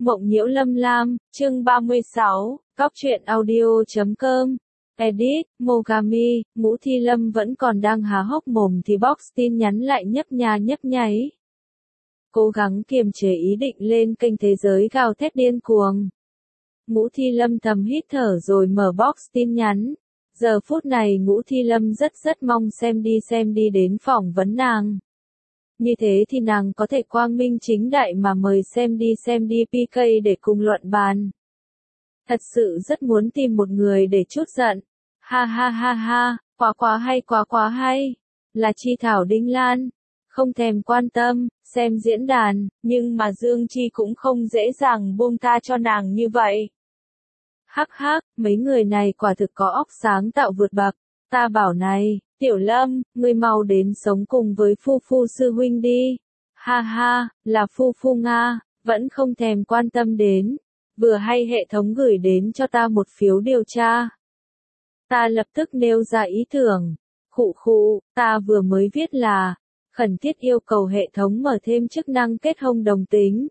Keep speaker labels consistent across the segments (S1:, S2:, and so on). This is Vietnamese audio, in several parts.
S1: Mộng nhiễu lâm lam, chương 36, Cóc truyện audio.com. Edit, Mogami, Ngũ Thi Lâm vẫn còn đang há hốc mồm thì box tin nhắn lại nhấp nháy. Cố gắng kiềm chế ý định lên kênh thế giới gào thét điên cuồng. Ngũ Thi Lâm thầm hít thở rồi mở box tin nhắn. Giờ phút này Ngũ Thi Lâm rất mong xem đi đến phỏng vấn nàng. Như thế thì nàng có thể quang minh chính đại mà mời xem đi PK để cùng luận bàn. Thật sự rất muốn tìm một người để trút giận. Ha, quá hay. Là Chi Thảo Đinh Lan. Không thèm quan tâm, xem diễn đàn, nhưng mà Dương Chi cũng không dễ dàng buông tha cho nàng như vậy. Hắc, mấy người này quả thực có óc sáng tạo vượt bậc. Ta bảo này, Tiểu Lâm, ngươi mau đến sống cùng với Phu sư huynh đi. Ha, là Phu Nga, vẫn không thèm quan tâm đến. Vừa hay hệ thống gửi đến cho ta một phiếu điều tra. Ta lập tức nêu ra ý tưởng. Ta vừa mới viết là, khẩn thiết yêu cầu hệ thống mở thêm chức năng kết hôn đồng tính.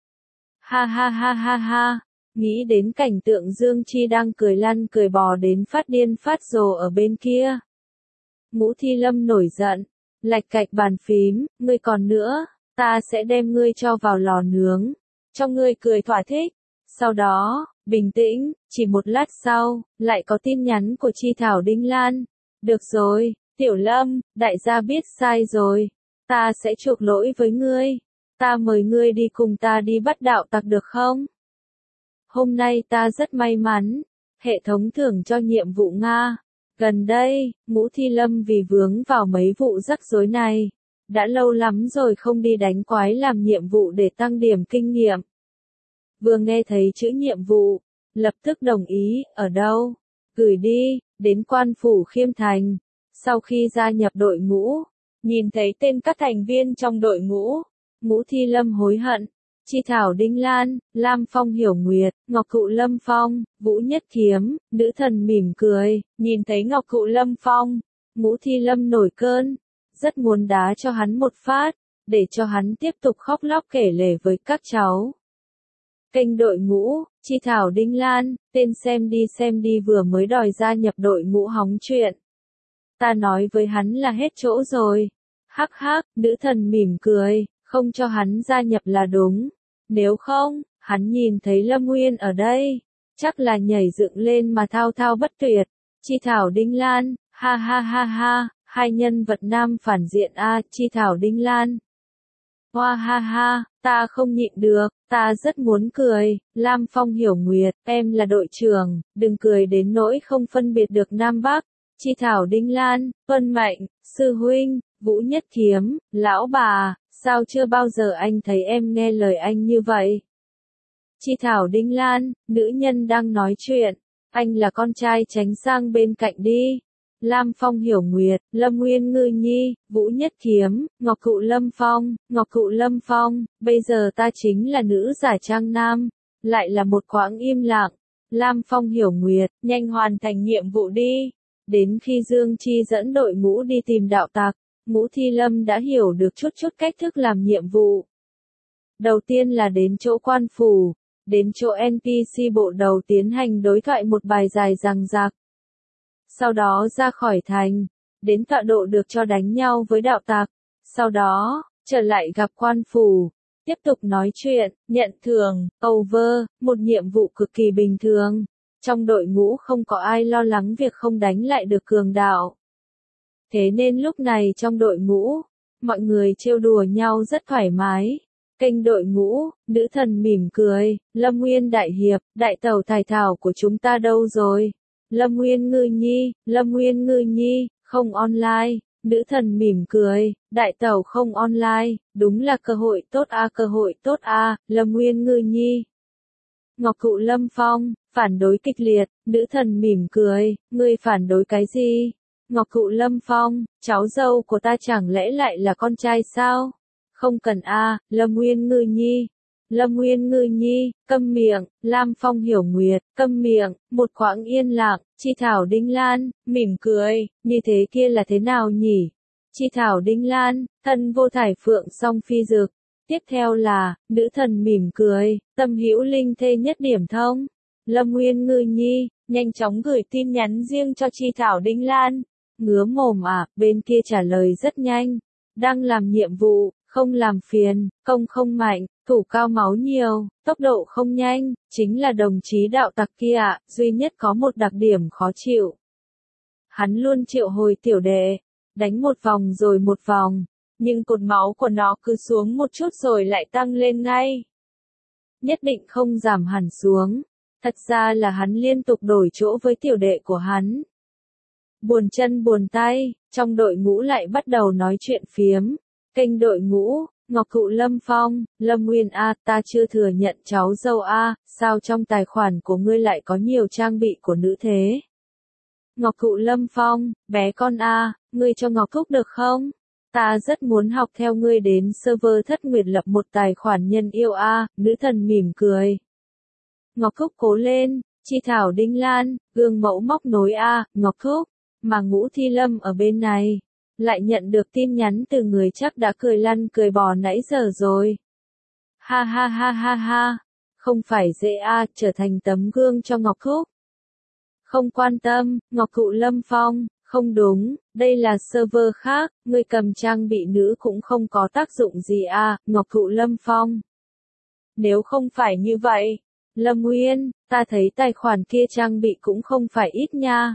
S1: Ha. Nghĩ đến cảnh tượng Dương Chi đang cười lăn cười bò đến phát điên phát rồ ở bên kia. Ngũ Thi Lâm nổi giận, lạch cạch bàn phím, ngươi còn nữa, ta sẽ đem ngươi cho vào lò nướng, cho ngươi cười thỏa thích. Sau đó, bình tĩnh, chỉ một lát sau, lại có tin nhắn của Chi Thảo Đinh Lan. Được rồi, Tiểu Lâm, đại gia biết sai rồi, ta sẽ chuộc lỗi với ngươi, ta mời ngươi đi cùng ta đi bắt đạo tặc được không? Hôm nay ta rất may mắn, hệ thống thưởng cho nhiệm vụ Nga. Gần đây, Ngũ Thi Lâm vì vướng vào mấy vụ rắc rối này, đã lâu lắm rồi không đi đánh quái làm nhiệm vụ để tăng điểm kinh nghiệm. Vừa nghe thấy chữ nhiệm vụ, lập tức đồng ý, ở đâu? Gửi đi, đến quan phủ Khiêm Thành. Sau khi gia nhập đội ngũ, nhìn thấy tên các thành viên trong đội ngũ, Ngũ Thi Lâm hối hận. Chi Thảo Đinh Lan, Lam Phong Hiểu Nguyệt, Ngọc Cụ Lâm Phong, Vũ Nhất Kiếm, nữ thần mỉm cười, nhìn thấy Ngọc Cụ Lâm Phong, Ngũ Thi Lâm nổi cơn, rất muốn đá cho hắn một phát, để cho hắn tiếp tục khóc lóc kể lể với các cháu. Kênh đội ngũ, Chi Thảo Đinh Lan, tên xem đi vừa mới đòi gia nhập đội ngũ hóng chuyện. Ta nói với hắn là hết chỗ rồi. Hắc, nữ thần mỉm cười, không cho hắn gia nhập là đúng. Nếu không, hắn nhìn thấy Lâm Nguyên ở đây, chắc là nhảy dựng lên mà thao bất tuyệt. Chi Thảo Đinh Lan, ha, hai nhân vật nam phản diện a, Chi Thảo Đinh Lan. Hoa ha, ta không nhịn được, ta rất muốn cười. Lam Phong Hiểu Nguyệt, em là đội trưởng, đừng cười đến nỗi không phân biệt được Nam Bắc. Chi Thảo Đinh Lan, Tuân Mạnh, Sư Huynh, Vũ Nhất Kiếm, lão bà, sao chưa bao giờ anh thấy em nghe lời anh như vậy? Chi Thảo Đinh Lan, nữ nhân đang nói chuyện, anh là con trai tránh sang bên cạnh đi. Lam Phong Hiểu Nguyệt, Lâm Nguyên Ngư Nhi, Vũ Nhất Kiếm, Ngọc Cụ Lâm Phong, bây giờ ta chính là nữ giả trang nam, lại là một quãng im lặng. Lam Phong Hiểu Nguyệt, nhanh hoàn thành nhiệm vụ đi. Đến khi Dương Chi dẫn đội ngũ đi tìm đạo tặc, Ngũ Thi Lâm đã hiểu được chút cách thức làm nhiệm vụ. Đầu tiên là đến chỗ quan phủ, đến chỗ NPC bộ đầu tiến hành đối thoại một bài dài dằng dặc. Sau đó ra khỏi thành, đến tọa độ được cho đánh nhau với đạo tặc. Sau đó, trở lại gặp quan phủ, tiếp tục nói chuyện, nhận thưởng, over, một nhiệm vụ cực kỳ bình thường. Trong đội ngũ không có ai lo lắng việc không đánh lại được cường đạo. Thế nên lúc này trong đội ngũ, mọi người trêu đùa nhau rất thoải mái. Kênh đội ngũ, nữ thần mỉm cười, Lâm Nguyên đại hiệp, đại tẩu Thải Thảo của chúng ta đâu rồi? Lâm Nguyên Ngư Nhi, không online. Nữ thần mỉm cười, đại tẩu không online, đúng là cơ hội tốt a, Lâm Nguyên Ngư Nhi. Ngọc Cụ Lâm Phong, phản đối kịch liệt, nữ thần mỉm cười, ngươi phản đối cái gì? Ngọc Cụ Lâm Phong, cháu dâu của ta chẳng lẽ lại là con trai sao? Không cần a, Lâm Nguyên Ngư Nhi, câm miệng. Lam Phong Hiểu Nguyệt, câm miệng. Một khoảng yên lặng. Chi Thảo Đinh Lan, mỉm cười, như thế kia là thế nào nhỉ? Chi Thảo Đinh Lan, thân vô thải phượng song phi dực. Tiếp theo là, nữ thần mỉm cười, tâm hữu linh thê nhất điểm thông. Lâm Nguyên Ngư Nhi, nhanh chóng gửi tin nhắn riêng cho Chi Thảo Đinh Lan. Ngứa mồm à, bên kia trả lời rất nhanh. Đang làm nhiệm vụ, không làm phiền, công không mạnh, thủ cao máu nhiều, tốc độ không nhanh, chính là đồng chí đạo tặc kia ạ, duy nhất có một đặc điểm khó chịu. Hắn luôn triệu hồi tiểu đệ, đánh một vòng rồi một vòng, nhưng cột máu của nó cứ xuống một chút rồi lại tăng lên ngay. Nhất định không giảm hẳn xuống. Thật ra là hắn liên tục đổi chỗ với tiểu đệ của hắn. Buồn chân buồn tay, trong đội ngũ lại bắt đầu nói chuyện phiếm. Kênh đội ngũ, Ngọc Cụ Lâm Phong, Lâm Nguyên A, ta chưa thừa nhận cháu dâu A, sao trong tài khoản của ngươi lại có nhiều trang bị của nữ thế? Ngọc Cụ Lâm Phong, bé con A, ngươi cho Ngọc Cúc được không? Ta rất muốn học theo ngươi đến server Thất Nguyệt lập một tài khoản nhân yêu A, nữ thần mỉm cười. Ngọc Cúc cố lên, Chi Thảo Đinh Lan, gương mẫu móc nối A, Ngọc Cúc, mà Ngũ Thi Lâm ở bên này, lại nhận được tin nhắn từ người chắc đã cười lăn cười bò nãy giờ rồi. Ha ha ha ha ha, không phải dễ A, trở thành tấm gương cho Ngọc Cúc. Không quan tâm, Ngọc Cụ Lâm Phong, không đúng, đây là server khác, ngươi cầm trang bị nữ cũng không có tác dụng gì A, Ngọc Cụ Lâm Phong. Nếu không phải như vậy, Lâm Nguyên, ta thấy tài khoản kia trang bị cũng không phải ít nha.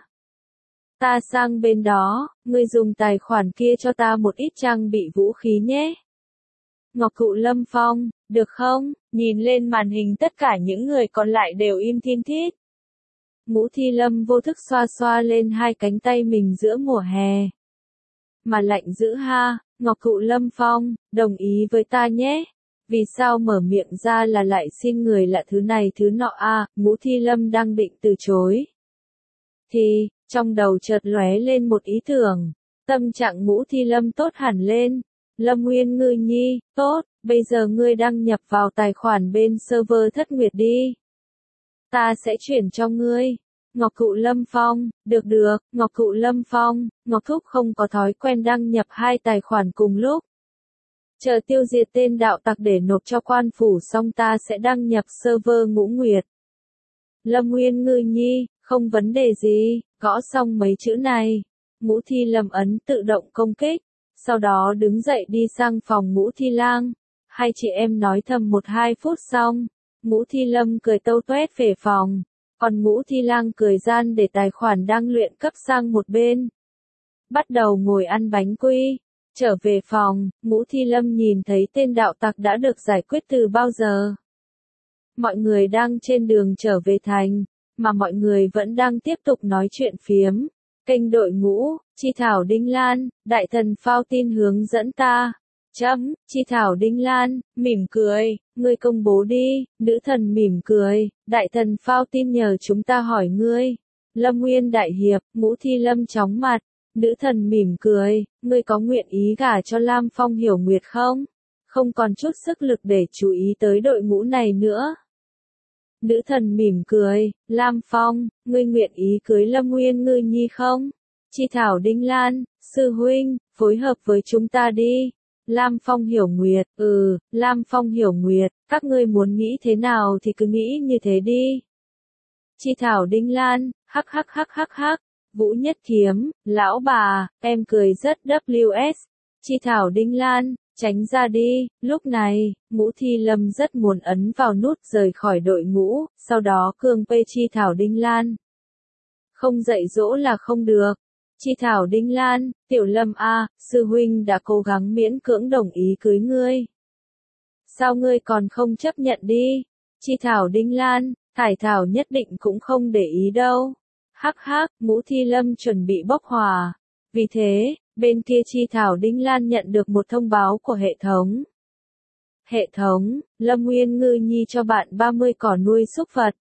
S1: Ta sang bên đó, ngươi dùng tài khoản kia cho ta một ít trang bị vũ khí nhé. Ngọc Cụ Lâm Phong, được không? Nhìn lên màn hình tất cả những người còn lại đều im thin thít. Ngũ Thi Lâm vô thức xoa xoa lên hai cánh tay mình giữa mùa hè. Mà lạnh dữ ha, Ngọc Cụ Lâm Phong, đồng ý với ta nhé. Vì sao mở miệng ra là lại xin người lạ thứ này thứ nọ a, Ngũ Thi Lâm đang định từ chối. Thì, trong đầu chợt lóe lên một ý tưởng, tâm trạng Ngũ Thi Lâm tốt hẳn lên. Lâm Nguyên Ngư Nhi, tốt, bây giờ ngươi đăng nhập vào tài khoản bên server Thất Nguyệt đi. Ta sẽ chuyển cho ngươi. Ngọc Cụ Lâm Phong, được được, Ngọc Cụ Lâm Phong, Ngọc Thúc không có thói quen đăng nhập hai tài khoản cùng lúc. Chờ tiêu diệt tên đạo tặc để nộp cho quan phủ xong ta sẽ đăng nhập server Ngũ Nguyệt. Lâm Nguyên Ngư Nhi, không vấn đề gì, gõ xong mấy chữ này. Ngũ Thi Lâm ấn tự động công kích, sau đó đứng dậy đi sang phòng Ngũ Thi Lang. Hai chị em nói thầm 1-2 phút xong, Ngũ Thi Lâm cười tâu tuét về phòng, còn Ngũ Thi Lang cười gian để tài khoản đang luyện cấp sang một bên. Bắt đầu ngồi ăn bánh quy. Trở về phòng, Ngũ Thi Lâm nhìn thấy tên đạo tặc đã được giải quyết từ bao giờ. Mọi người đang trên đường trở về thành, mà mọi người vẫn đang tiếp tục nói chuyện phiếm. Kênh đội ngũ, Chi Thảo Đinh Lan, đại thần phao tin hướng dẫn ta. Chi Thảo Đinh Lan, mỉm cười, ngươi công bố đi, nữ thần mỉm cười, đại thần phao tin nhờ chúng ta hỏi ngươi. Lâm Nguyên đại hiệp, Ngũ Thi Lâm chóng mặt. Nữ thần mỉm cười, ngươi có nguyện ý gả cho Lam Phong Hiểu Nguyệt không? Không còn chút sức lực để chú ý tới đội ngũ này nữa. Nữ thần mỉm cười, Lam Phong, ngươi nguyện ý cưới Lâm Nguyên Ngư Nhi không? Chi Thảo Đinh Lan, sư huynh, phối hợp với chúng ta đi. Lam Phong Hiểu Nguyệt, Lam Phong Hiểu Nguyệt, các ngươi muốn nghĩ thế nào thì cứ nghĩ như thế đi. Chi Thảo Đinh Lan, hắc hắc hắc hắc hắc. Vũ Nhất Kiếm, lão bà, em cười rất WS. Chi Thảo Đinh Lan, tránh ra đi. Lúc này, Ngũ Thi Lâm rất muốn ấn vào nút rời khỏi đội ngũ, sau đó cương pê Chi Thảo Đinh Lan. Không dạy dỗ là không được. Chi Thảo Đinh Lan, Tiểu Lâm A, sư huynh đã cố gắng miễn cưỡng đồng ý cưới ngươi. Sao ngươi còn không chấp nhận đi? Chi Thảo Đinh Lan, Thải Thảo nhất định cũng không để ý đâu. Hắc hắc, Ngũ Thi Lâm chuẩn bị bốc hỏa. Vì thế, bên kia Chi Thảo Đinh Lan nhận được một thông báo của hệ thống. Hệ thống, Lâm Nguyên Ngư Nhi cho bạn 30 cỏ nuôi súc vật.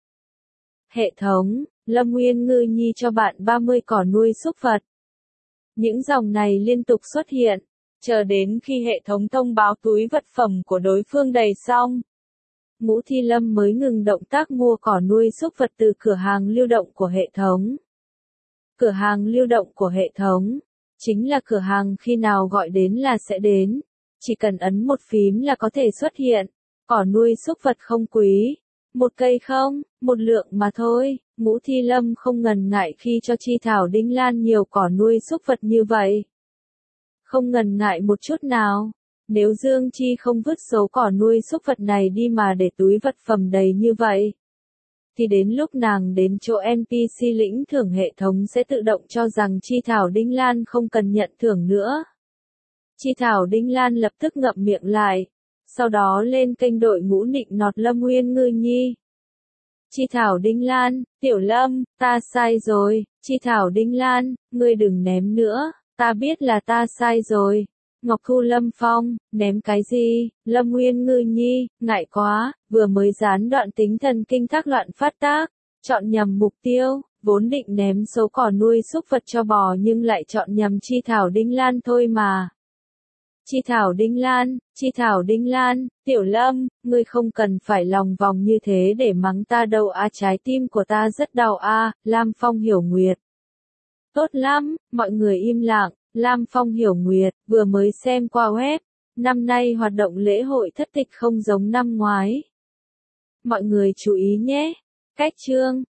S1: Hệ thống, Lâm Nguyên Ngư Nhi cho bạn 30 cỏ nuôi súc vật. Những dòng này liên tục xuất hiện, chờ đến khi hệ thống thông báo túi vật phẩm của đối phương đầy xong. Ngũ Thi Lâm mới ngừng động tác mua cỏ nuôi súc vật từ cửa hàng lưu động của hệ thống. Cửa hàng lưu động của hệ thống chính là cửa hàng khi nào gọi đến là sẽ đến. Chỉ cần ấn một phím là có thể xuất hiện. Cỏ nuôi súc vật không quý. Một cây không, một lượng mà thôi. Ngũ Thi Lâm không ngần ngại khi cho Chi Thảo Đinh Lan nhiều cỏ nuôi súc vật như vậy. Không ngần ngại một chút nào. Nếu Dương Chi không vứt số cỏ nuôi súc vật này đi mà để túi vật phẩm đầy như vậy, thì đến lúc nàng đến chỗ NPC lĩnh thưởng hệ thống sẽ tự động cho rằng Chi Thảo Đinh Lan không cần nhận thưởng nữa. Chi Thảo Đinh Lan lập tức ngậm miệng lại, sau đó lên kênh đội ngũ nịnh nọt Lâm Nguyên Ngư Nhi. Chi Thảo Đinh Lan, Tiểu Lâm, ta sai rồi, Chi Thảo Đinh Lan, ngươi đừng ném nữa, ta biết là ta sai rồi. Ngọc Thu Lâm Phong, ném cái gì, Lâm Nguyên Ngư Nhi, ngại quá, vừa mới gián đoạn tính thần kinh thác loạn phát tác, chọn nhầm mục tiêu, vốn định ném số cỏ nuôi súc vật cho bò nhưng lại chọn nhầm Chi Thảo Đinh Lan thôi mà. Chi Thảo Đinh Lan, Tiểu Lâm, ngươi không cần phải lòng vòng như thế để mắng ta đâu a, trái tim của ta rất đau a, Lam Phong Hiểu Nguyệt. Tốt lắm, mọi người im lặng, Lam Phong Hiểu Nguyệt, vừa mới xem qua web, năm nay hoạt động lễ hội thất tịch không giống năm ngoái. Mọi người chú ý nhé, cách chương.